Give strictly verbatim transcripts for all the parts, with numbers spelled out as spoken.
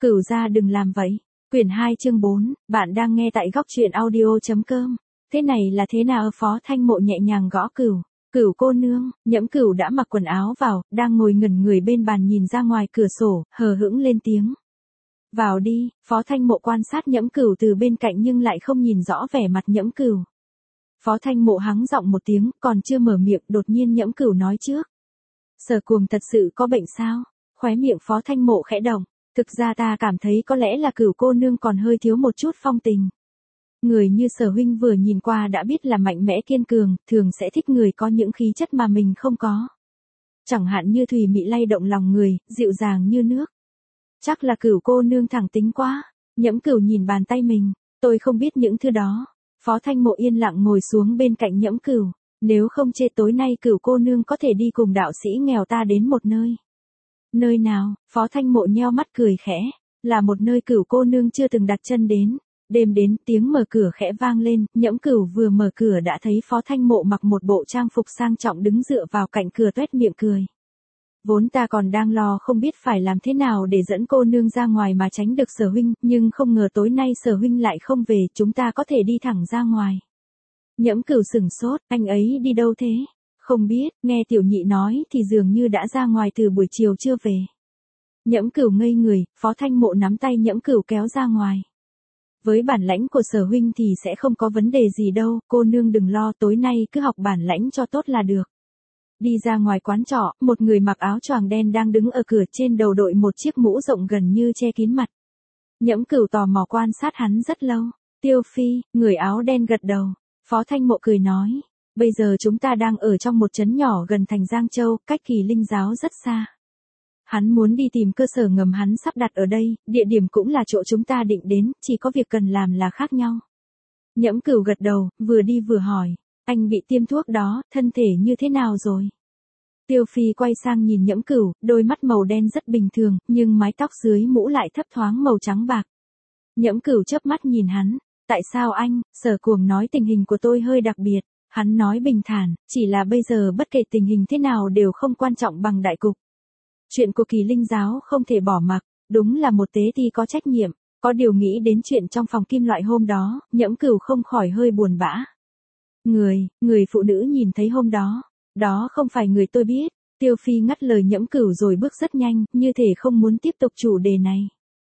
Cửu gia đừng làm vậy. Quyển hai chương bốn, bạn đang nghe tại góc truyện audio.com. Thế này là thế nào? Phó Thanh Mộ nhẹ nhàng gõ Cửu. Cửu cô nương. Nhẫm Cửu đã mặc quần áo vào, đang ngồi ngẩn người bên bàn nhìn ra ngoài cửa sổ, hờ hững lên tiếng. Vào đi. Phó Thanh Mộ quan sát Nhẫm Cửu từ bên cạnh nhưng lại không nhìn rõ vẻ mặt Nhẫm Cửu. Phó Thanh Mộ hắng giọng một tiếng, còn chưa mở miệng, đột nhiên Nhẫm Cửu nói trước. Sở Cuồng thật sự có bệnh sao? Khóe miệng Phó Thanh Mộ khẽ động. Thực ra ta cảm thấy có lẽ là Cửu cô nương còn hơi thiếu một chút phong tình. Người như Sở huynh vừa nhìn qua đã biết là mạnh mẽ kiên cường, thường sẽ thích người có những khí chất mà mình không có. Chẳng hạn như thủy mị lay động lòng người, dịu dàng như nước. Chắc là Cửu cô nương thẳng tính quá. Nhẫm Cửu nhìn bàn tay mình, tôi không biết những thứ đó. Phó Thanh Mộ yên lặng ngồi xuống bên cạnh Nhẫm Cửu. Nếu không chê tối nay Cửu cô nương có thể đi cùng đạo sĩ nghèo ta đến một nơi. Nơi nào? Phó Thanh Mộ nheo mắt cười khẽ, là một nơi Cửu cô nương chưa từng đặt chân đến. Đêm đến, tiếng mở cửa khẽ vang lên, Nhẫm Cửu vừa mở cửa đã thấy Phó Thanh Mộ mặc một bộ trang phục sang trọng đứng dựa vào cạnh cửa toét miệng cười. Vốn ta còn đang lo không biết phải làm thế nào để dẫn cô nương ra ngoài mà tránh được Sở huynh, nhưng không ngờ tối nay Sở huynh lại không về, chúng ta có thể đi thẳng ra ngoài. Nhẫm Cửu sửng sốt, anh ấy đi đâu thế? Không biết, nghe tiểu nhị nói thì dường như đã ra ngoài từ buổi chiều chưa về. Nhẫm Cửu ngây người, Phó Thanh Mộ nắm tay Nhẫm Cửu kéo ra ngoài. Với bản lãnh của Sở huynh thì sẽ không có vấn đề gì đâu, cô nương đừng lo, tối nay cứ học bản lãnh cho tốt là được. Đi ra ngoài quán trọ, một người mặc áo choàng đen đang đứng ở cửa, trên đầu đội một chiếc mũ rộng gần như che kín mặt. Nhẫm Cửu tò mò quan sát hắn rất lâu. Tiêu Phi, người áo đen gật đầu. Phó Thanh Mộ cười nói. Bây giờ chúng ta đang ở trong một trấn nhỏ gần thành Giang Châu, cách Kỳ Linh giáo rất xa. Hắn muốn đi tìm cơ sở ngầm hắn sắp đặt ở đây, địa điểm cũng là chỗ chúng ta định đến, chỉ có việc cần làm là khác nhau. Nhẫm Cửu gật đầu, vừa đi vừa hỏi, anh bị tiêm thuốc đó, thân thể như thế nào rồi? Tiêu Phi quay sang nhìn Nhẫm Cửu, đôi mắt màu đen rất bình thường, nhưng mái tóc dưới mũ lại thấp thoáng màu trắng bạc. Nhẫm Cửu chớp mắt nhìn hắn, tại sao anh? Sở Cuồng nói tình hình của tôi hơi đặc biệt. Hắn nói bình thản, chỉ là bây giờ bất kể tình hình thế nào đều không quan trọng bằng đại cục. Chuyện của Kỳ Linh giáo không thể bỏ mặc, đúng là một tế ti có trách nhiệm, có điều nghĩ đến chuyện trong phòng kim loại hôm đó, Nhẫm Cửu không khỏi hơi buồn bã. Người, người phụ nữ nhìn thấy hôm đó, đó không phải người tôi biết. Tiêu Phi ngắt lời Nhẫm Cửu rồi bước rất nhanh, như thể không muốn tiếp tục chủ đề này.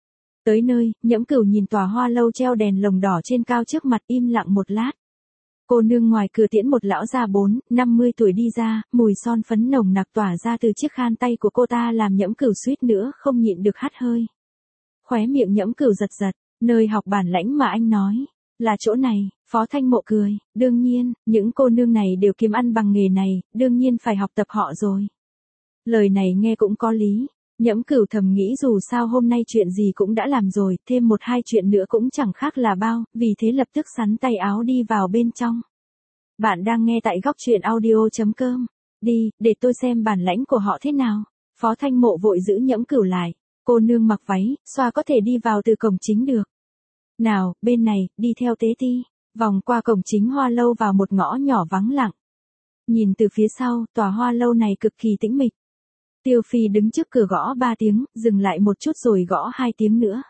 Tới nơi, Nhẫm Cửu nhìn tòa hoa lâu treo đèn lồng đỏ trên cao trước mặt, im lặng một lát. Cô nương ngoài cửa tiễn một lão già bốn, năm mươi tuổi đi ra, mùi son phấn nồng nặc tỏa ra từ chiếc khăn tay của cô ta làm Nhẫm Cửu suýt nữa không nhịn được hắt hơi. Khóe miệng Nhẫm Cửu giật giật, nơi học bản lãnh mà anh nói, là chỗ này. Phó Thanh Mộ cười, đương nhiên, những cô nương này đều kiếm ăn bằng nghề này, đương nhiên phải học tập họ rồi. Lời này nghe cũng có lý. Nhẫm Cửu thầm nghĩ dù sao hôm nay chuyện gì cũng đã làm rồi, thêm một hai chuyện nữa cũng chẳng khác là bao, vì thế lập tức xắn tay áo đi vào bên trong. Bạn đang nghe tại góc truyện audio.com. Đi, để tôi xem bản lãnh của họ thế nào. Phó Thanh Mộ vội giữ Nhẫm Cửu lại. Cô nương mặc váy, xoa có thể đi vào từ cổng chính được. Nào, bên này, đi theo tế ti. Vòng qua cổng chính hoa lâu vào một ngõ nhỏ vắng lặng. Nhìn từ phía sau, tòa hoa lâu này cực kỳ tĩnh mịch. Tiêu Phi đứng trước cửa gõ ba tiếng, dừng lại một chút rồi gõ hai tiếng nữa.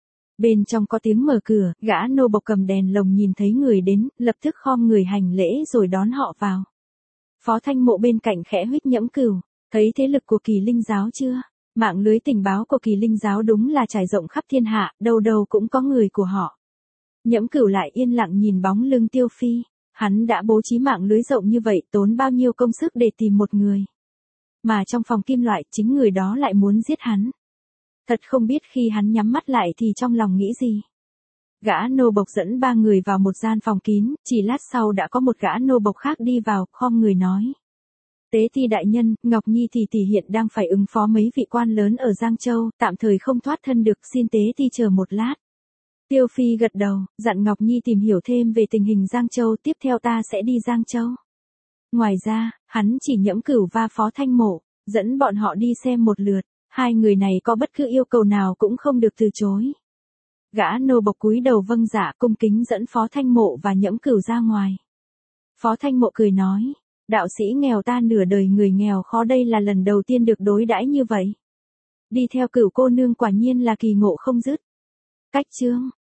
Bên trong có tiếng mở cửa, gã nô bộc cầm đèn lồng nhìn thấy người đến, lập tức khom người hành lễ rồi đón họ vào. Phó Thanh Mộ bên cạnh khẽ huých Nhẫm Cửu, thấy thế lực của Kỳ Linh giáo chưa? Mạng lưới tình báo của Kỳ Linh giáo đúng là trải rộng khắp thiên hạ, đâu đâu cũng có người của họ. Nhẫm Cửu lại yên lặng nhìn bóng lưng Tiêu Phi, hắn đã bố trí mạng lưới rộng như vậy, tốn bao nhiêu công sức để tìm một người. Mà trong phòng kim loại, chính người đó lại muốn giết hắn. Thật không biết khi hắn nhắm mắt lại thì trong lòng nghĩ gì. Gã nô bộc dẫn ba người vào một gian phòng kín, chỉ lát sau đã có một gã nô bộc khác đi vào, khom người nói. Tế ti đại nhân, Ngọc Nhi tỷ tỷ hiện đang phải ứng phó mấy vị quan lớn ở Giang Châu, tạm thời không thoát thân được, xin tế ti chờ một lát. Tiêu Phi gật đầu, dặn Ngọc Nhi tìm hiểu thêm về tình hình Giang Châu, tiếp theo ta sẽ đi Giang Châu. Ngoài ra, hắn chỉ Nhẫm Cửu và Phó Thanh Mộ, dẫn bọn họ đi xem một lượt, hai người này có bất cứ yêu cầu nào cũng không được từ chối. Gã nô bộc cúi đầu vâng dạ cung kính dẫn Phó Thanh Mộ và Nhẫm Cửu ra ngoài. Phó Thanh Mộ cười nói, đạo sĩ nghèo ta nửa đời người nghèo khó đây là lần đầu tiên được đối đãi như vậy. Đi theo Cửu cô nương quả nhiên là kỳ ngộ không dứt. Cách chương